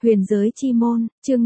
Huyền giới chi môn, chương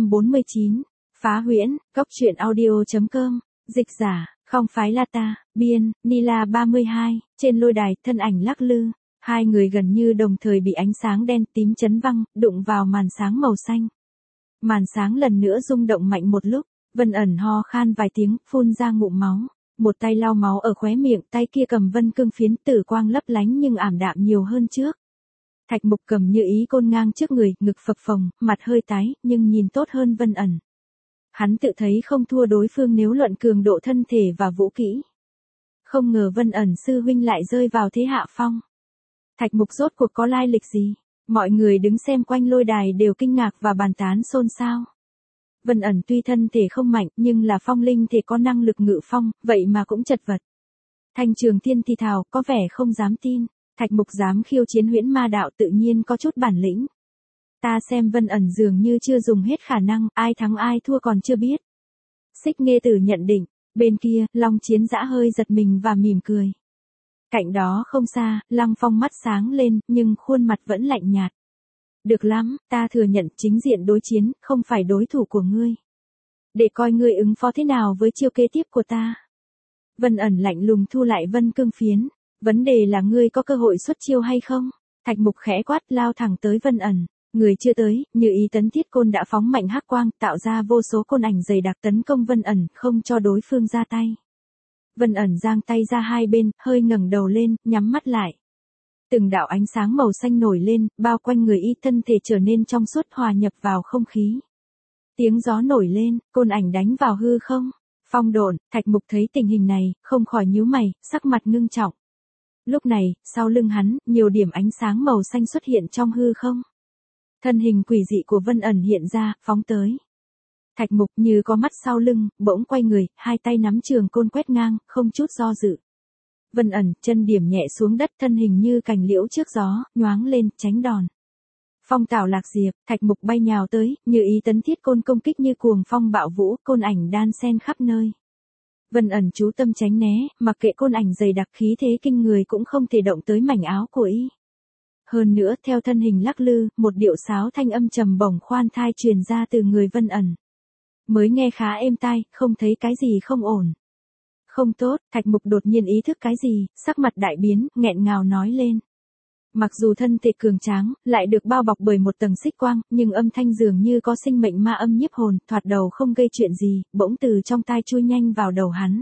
549. Phá huyễn, góc truyện audio.com, dịch giả, không phái la ta, biên, Nila 32, trên lôi đài, thân ảnh lắc lư. Hai người gần như đồng thời bị ánh sáng đen tím chấn văng, đụng vào màn sáng màu xanh. Màn sáng lần nữa rung động mạnh một lúc, Vân ẩn ho khan vài tiếng, phun ra ngụm máu. Một tay lau máu ở khóe miệng, tay kia cầm vân cương phiến, tử quang lấp lánh nhưng ảm đạm nhiều hơn trước. Thạch Mục cầm như ý côn ngang trước người, ngực phập phồng, mặt hơi tái, nhưng nhìn tốt hơn Vân ẩn. Hắn tự thấy không thua đối phương nếu luận cường độ thân thể và vũ kỹ. Không ngờ Vân ẩn sư huynh lại rơi vào thế hạ phong. Thạch Mục rốt cuộc có lai lịch gì? Mọi người đứng xem quanh lôi đài đều kinh ngạc và bàn tán xôn xao. Vân ẩn tuy thân thể không mạnh nhưng là phong linh thể có năng lực ngự phong, vậy mà cũng chật vật. Thanh Trường Thiên thì thào, có vẻ không dám tin. Thạch Mục dám khiêu chiến huyễn ma đạo tự nhiên có chút bản lĩnh. Ta xem Vân ẩn dường như chưa dùng hết khả năng, ai thắng ai thua còn chưa biết. Xích Nghê Tử nhận định, bên kia, Long Chiến Dã hơi giật mình và mỉm cười. Cạnh đó không xa, Lăng Phong mắt sáng lên, nhưng khuôn mặt vẫn lạnh nhạt. Được lắm, ta thừa nhận chính diện đối chiến, không phải đối thủ của ngươi. Để coi ngươi ứng phó thế nào với chiêu kế tiếp của ta. Vân ẩn lạnh lùng thu lại vân cương phiến. Vấn đề là ngươi có cơ hội xuất chiêu hay không? Thạch Mục khẽ quát lao thẳng tới Vân ẩn. Người chưa tới, như ý tấn thiết côn đã phóng mạnh hắc quang, tạo ra vô số côn ảnh dày đặc tấn công Vân ẩn, không cho đối phương ra tay. Vân ẩn giang tay ra hai bên, hơi ngẩng đầu lên, nhắm mắt lại. Từng đạo ánh sáng màu xanh nổi lên, bao quanh người y, thân thể trở nên trong suốt, hòa nhập vào không khí. Tiếng gió nổi lên, côn ảnh đánh vào hư không. Phong độn. Thạch Mục thấy tình hình này, không khỏi nhíu mày, sắc mặt ngưng trọng. Lúc này, sau lưng hắn, nhiều điểm ánh sáng màu xanh xuất hiện trong hư không. Thân hình quỷ dị của Vân ẩn hiện ra, phóng tới. Thạch Mục như có mắt sau lưng, bỗng quay người, hai tay nắm trường côn quét ngang, không chút do dự. Vân ẩn, chân điểm nhẹ xuống đất, thân hình như cành liễu trước gió, nhoáng lên, tránh đòn. Phong tảo lạc diệp, Thạch Mục bay nhào tới, như ý tấn thiết côn công kích như cuồng phong bạo vũ, côn ảnh đan xen khắp nơi. Vân ẩn chú tâm tránh né, mặc kệ côn ảnh dày đặc khí thế kinh người cũng không thể động tới mảnh áo của y. Hơn nữa, theo thân hình lắc lư, một điệu sáo thanh âm trầm bổng khoan thai truyền ra từ người Vân ẩn. Mới nghe khá êm tai, không thấy cái gì không ổn. Không tốt, Thạch Mục đột nhiên ý thức cái gì, sắc mặt đại biến, nghẹn ngào nói lên. Mặc dù thân thể cường tráng, lại được bao bọc bởi một tầng xích quang, nhưng âm thanh dường như có sinh mệnh ma âm nhiếp hồn, thoạt đầu không gây chuyện gì, bỗng từ trong tai chui nhanh vào đầu hắn.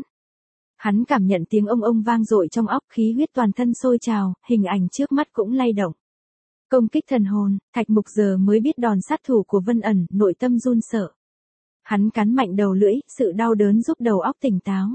Hắn cảm nhận tiếng ông vang dội trong óc, khí huyết toàn thân sôi trào, hình ảnh trước mắt cũng lay động. Công kích thần hồn, Thạch Mục giờ mới biết đòn sát thủ của Vân ẩn, nội tâm run sợ. Hắn cắn mạnh đầu lưỡi, sự đau đớn giúp đầu óc tỉnh táo.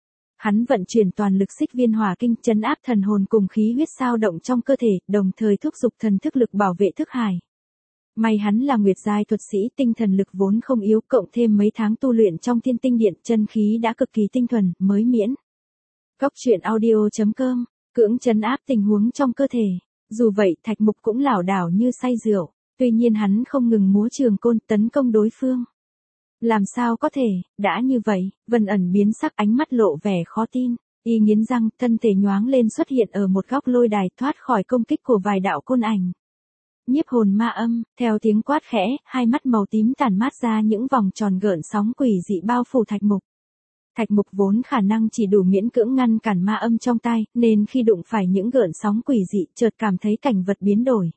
Hắn vận chuyển toàn lực xích viên hỏa kinh, trấn áp thần hồn cùng khí huyết sao động trong cơ thể, đồng thời thúc giục thần thức lực bảo vệ thức hải. May hắn là nguyệt giai thuật sĩ, tinh thần lực vốn không yếu, cộng thêm mấy tháng tu luyện trong Thiên Tinh Điện, chân khí đã cực kỳ tinh thuần, mới miễn. Góc truyện audio.com, cưỡng trấn áp tình huống trong cơ thể. Dù vậy, Thạch Mục cũng lảo đảo như say rượu, tuy nhiên hắn không ngừng múa trường côn tấn công đối phương. Làm sao có thể, đã như vậy, Vân ẩn biến sắc, ánh mắt lộ vẻ khó tin, y nghiến răng, thân thể nhoáng lên xuất hiện ở một góc lôi đài, thoát khỏi công kích của vài đạo côn ảnh. Nhiếp hồn ma âm, theo tiếng quát khẽ, hai mắt màu tím tản mát ra những vòng tròn gợn sóng quỷ dị bao phủ Thạch Mục. Thạch Mục vốn khả năng chỉ đủ miễn cưỡng ngăn cản ma âm trong tai, nên khi đụng phải những gợn sóng quỷ dị, chợt cảm thấy cảnh vật biến đổi.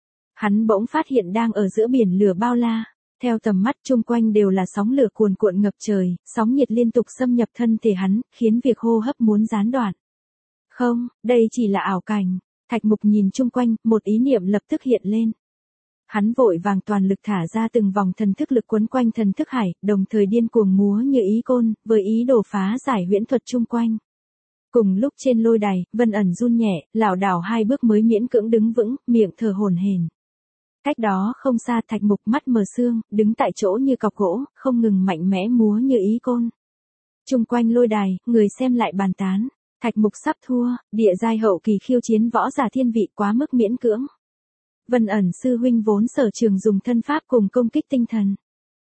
Hắn bỗng phát hiện đang ở giữa biển lửa bao la. Theo tầm mắt chung quanh đều là sóng lửa cuồn cuộn ngập trời, sóng nhiệt liên tục xâm nhập thân thể hắn, khiến việc hô hấp muốn gián đoạn. Không, đây chỉ là ảo cảnh. Thạch Mục nhìn chung quanh, một ý niệm lập tức hiện lên. Hắn vội vàng toàn lực thả ra từng vòng thần thức lực quấn quanh thần thức hải, đồng thời điên cuồng múa như ý côn, với ý đồ phá giải huyễn thuật chung quanh. Cùng lúc trên lôi đài, Vân ẩn run nhẹ, lảo đảo hai bước mới miễn cưỡng đứng vững, miệng thở hổn hển. Cách đó không xa, Thạch Mục mắt mờ sương, đứng tại chỗ như cọc gỗ, không ngừng mạnh mẽ múa như ý côn. Chung quanh lôi đài, người xem lại bàn tán. Thạch Mục sắp thua, địa giai hậu kỳ khiêu chiến võ giả thiên vị quá mức miễn cưỡng. Vân ẩn sư huynh vốn sở trường dùng thân pháp cùng công kích tinh thần.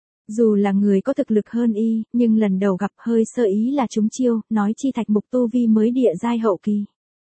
Dù là người có thực lực hơn y, nhưng lần đầu gặp hơi sơ ý là trúng chiêu, nói chi Thạch Mục tu vi mới địa giai hậu kỳ.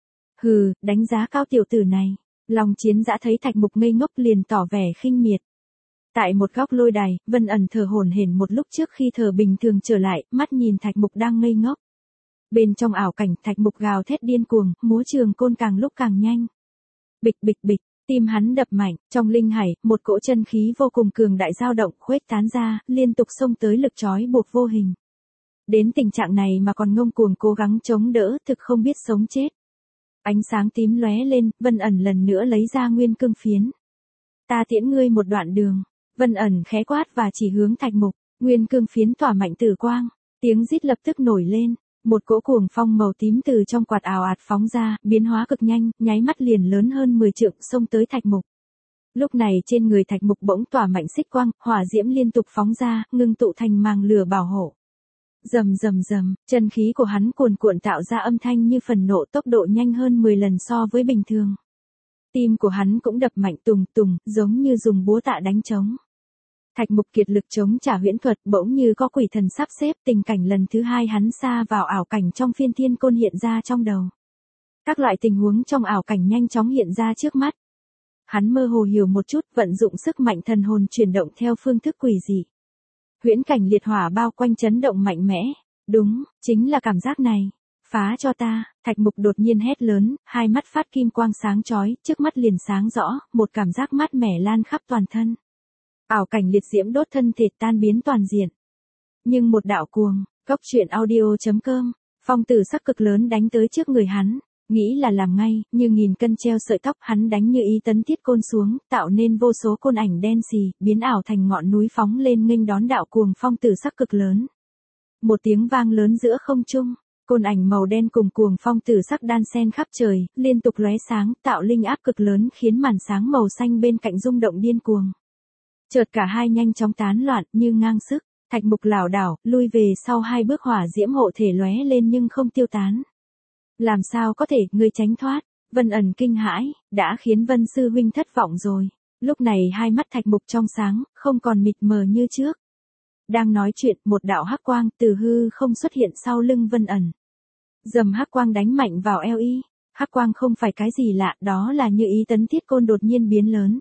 Hừ, đánh giá cao tiểu tử này. Long Chiến Dã thấy Thạch Mục ngây ngốc liền tỏ vẻ khinh miệt. Tại một góc lôi đài, Vân ẩn thở hổn hển một lúc trước khi thở bình thường trở lại, mắt nhìn Thạch Mục đang ngây ngốc. Bên trong ảo cảnh, Thạch Mục gào thét điên cuồng, múa trường côn càng lúc càng nhanh. Bịch bịch bịch, tim hắn đập mạnh, trong linh hải, một cỗ chân khí vô cùng cường đại dao động khuếch tán ra, liên tục xông tới lực trói buộc vô hình. Đến tình trạng này mà còn ngông cuồng cố gắng chống đỡ, thực không biết sống chết. Ánh sáng tím lóe lên, Vân ẩn lần nữa lấy ra nguyên cương phiến. Ta tiễn ngươi một đoạn đường. Vân ẩn khẽ quát và chỉ hướng Thạch Mục, nguyên cương phiến tỏa mạnh tử quang, tiếng rít lập tức nổi lên, một cỗ cuồng phong màu tím từ trong quạt ào ạt phóng ra, biến hóa cực nhanh, nháy mắt liền lớn hơn 10 trượng xông tới Thạch Mục. Lúc này trên người Thạch Mục bỗng tỏa mạnh xích quang, hỏa diễm liên tục phóng ra, ngưng tụ thành màng lửa bảo hộ. Rầm rầm rầm, chân khí của hắn cuồn cuộn tạo ra âm thanh như phần nộ, tốc độ nhanh hơn 10 lần so với bình thường. Tim của hắn cũng đập mạnh tùng tùng, giống như dùng búa tạ đánh trống. Thạch Mục kiệt lực chống trả huyễn thuật, bỗng như có quỷ thần sắp xếp, tình cảnh lần thứ hai hắn sa vào ảo cảnh trong phiên thiên côn hiện ra trong đầu. Các loại tình huống trong ảo cảnh nhanh chóng hiện ra trước mắt. Hắn mơ hồ hiểu một chút, vận dụng sức mạnh thần hồn chuyển động theo phương thức quỷ dị. Huyễn cảnh liệt hỏa bao quanh chấn động mạnh mẽ. Đúng, chính là cảm giác này. Phá cho ta, Thạch Mục đột nhiên hét lớn, hai mắt phát kim quang sáng chói, trước mắt liền sáng rõ, một cảm giác mát mẻ lan khắp toàn thân. Ảo cảnh liệt diễm đốt thân thể tan biến toàn diện. Nhưng một đạo cuồng, Cốc truyện audio.com, phong tử sắc cực lớn đánh tới trước người hắn, nghĩ là làm ngay, như nghìn cân treo sợi tóc, hắn đánh như ý tấn thiết côn xuống, tạo nên vô số côn ảnh đen xì, biến ảo thành ngọn núi phóng lên nghênh đón đạo cuồng phong tử sắc cực lớn. Một tiếng vang lớn giữa không trung, côn ảnh màu đen cùng cuồng phong tử sắc đan xen khắp trời, liên tục lóe sáng, tạo linh áp cực lớn khiến màn sáng màu xanh bên cạnh rung động điên cuồng. Chợt cả hai nhanh chóng tán loạn như ngang sức, Thạch Mục lảo đảo, lui về sau hai bước, hỏa diễm hộ thể lóe lên nhưng không tiêu tán. Làm sao có thể, ngươi tránh thoát? Vân ẩn kinh hãi, đã khiến Vân sư huynh thất vọng rồi. Lúc này hai mắt Thạch Mục trong sáng, không còn mịt mờ như trước. Đang nói chuyện, một đạo hắc quang từ hư không xuất hiện sau lưng Vân ẩn. Dầm hắc quang đánh mạnh vào eo y. Hắc quang không phải cái gì lạ, đó là như ý tấn thiết côn đột nhiên biến lớn.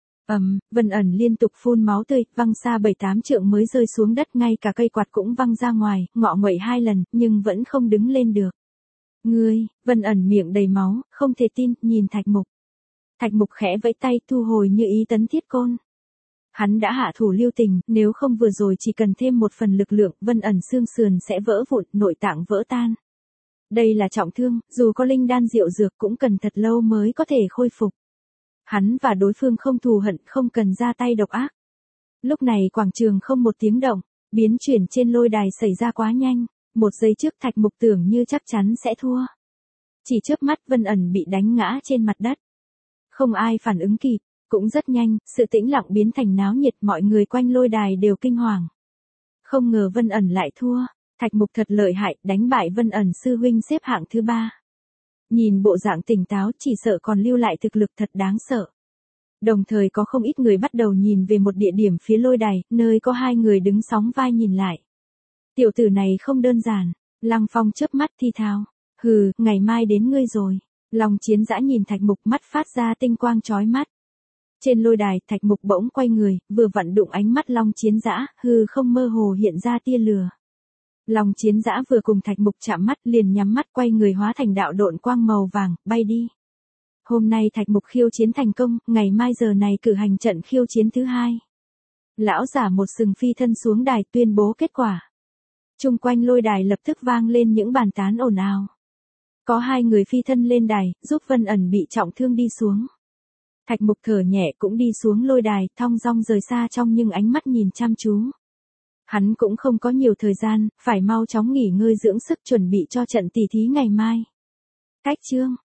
Vân ẩn liên tục phun máu tươi, văng xa 7-8 trượng mới rơi xuống đất, ngay cả cây quạt cũng văng ra ngoài, ngọ nguậy 2 lần, nhưng vẫn không đứng lên được. Ngươi, Vân ẩn miệng đầy máu, không thể tin, nhìn Thạch Mục. Thạch Mục khẽ vẫy tay thu hồi như ý tấn thiết côn. Hắn đã hạ thủ lưu tình, nếu không vừa rồi chỉ cần thêm một phần lực lượng, Vân ẩn xương sườn sẽ vỡ vụn, nội tạng vỡ tan. Đây là trọng thương, dù có linh đan diệu dược cũng cần thật lâu mới có thể khôi phục. Hắn và đối phương không thù hận, không cần ra tay độc ác. Lúc này quảng trường không một tiếng động, biến chuyển trên lôi đài xảy ra quá nhanh, một giây trước Thạch Mục tưởng như chắc chắn sẽ thua. Chỉ chớp mắt Vân ẩn bị đánh ngã trên mặt đất. Không ai phản ứng kịp, cũng rất nhanh, sự tĩnh lặng biến thành náo nhiệt, mọi người quanh lôi đài đều kinh hoàng. Không ngờ Vân ẩn lại thua, Thạch Mục thật lợi hại, đánh bại Vân ẩn sư huynh xếp hạng thứ 3. Nhìn bộ dạng tỉnh táo, chỉ sợ còn lưu lại thực lực thật đáng sợ. Đồng thời có không ít người bắt đầu nhìn về một địa điểm phía lôi đài, nơi có hai người đứng sóng vai nhìn lại. Tiểu tử này không đơn giản. Lăng Phong chớp mắt thi thào. Hừ, ngày mai đến ngươi rồi. Long Chiến Dã nhìn Thạch Mục, mắt phát ra tinh quang chói mắt. Trên lôi đài, Thạch Mục bỗng quay người, vừa vặn đụng ánh mắt Long Chiến Dã, hư không mơ hồ hiện ra tia lửa. Long Chiến Dã vừa cùng Thạch Mục chạm mắt, liền nhắm mắt quay người hóa thành đạo độn quang màu vàng, bay đi. Hôm nay Thạch Mục khiêu chiến thành công, ngày mai giờ này cử hành trận khiêu chiến thứ 2. Lão giả một sừng phi thân xuống đài tuyên bố kết quả. Chung quanh lôi đài lập tức vang lên những bàn tán ồn ào. Có 2 người phi thân lên đài, giúp Vân ẩn bị trọng thương đi xuống. Thạch Mục thở nhẹ cũng đi xuống lôi đài, thong dong rời xa trong nhưng ánh mắt nhìn chăm chú. Hắn cũng không có nhiều thời gian, phải mau chóng nghỉ ngơi dưỡng sức chuẩn bị cho trận tỷ thí ngày mai. Cách chương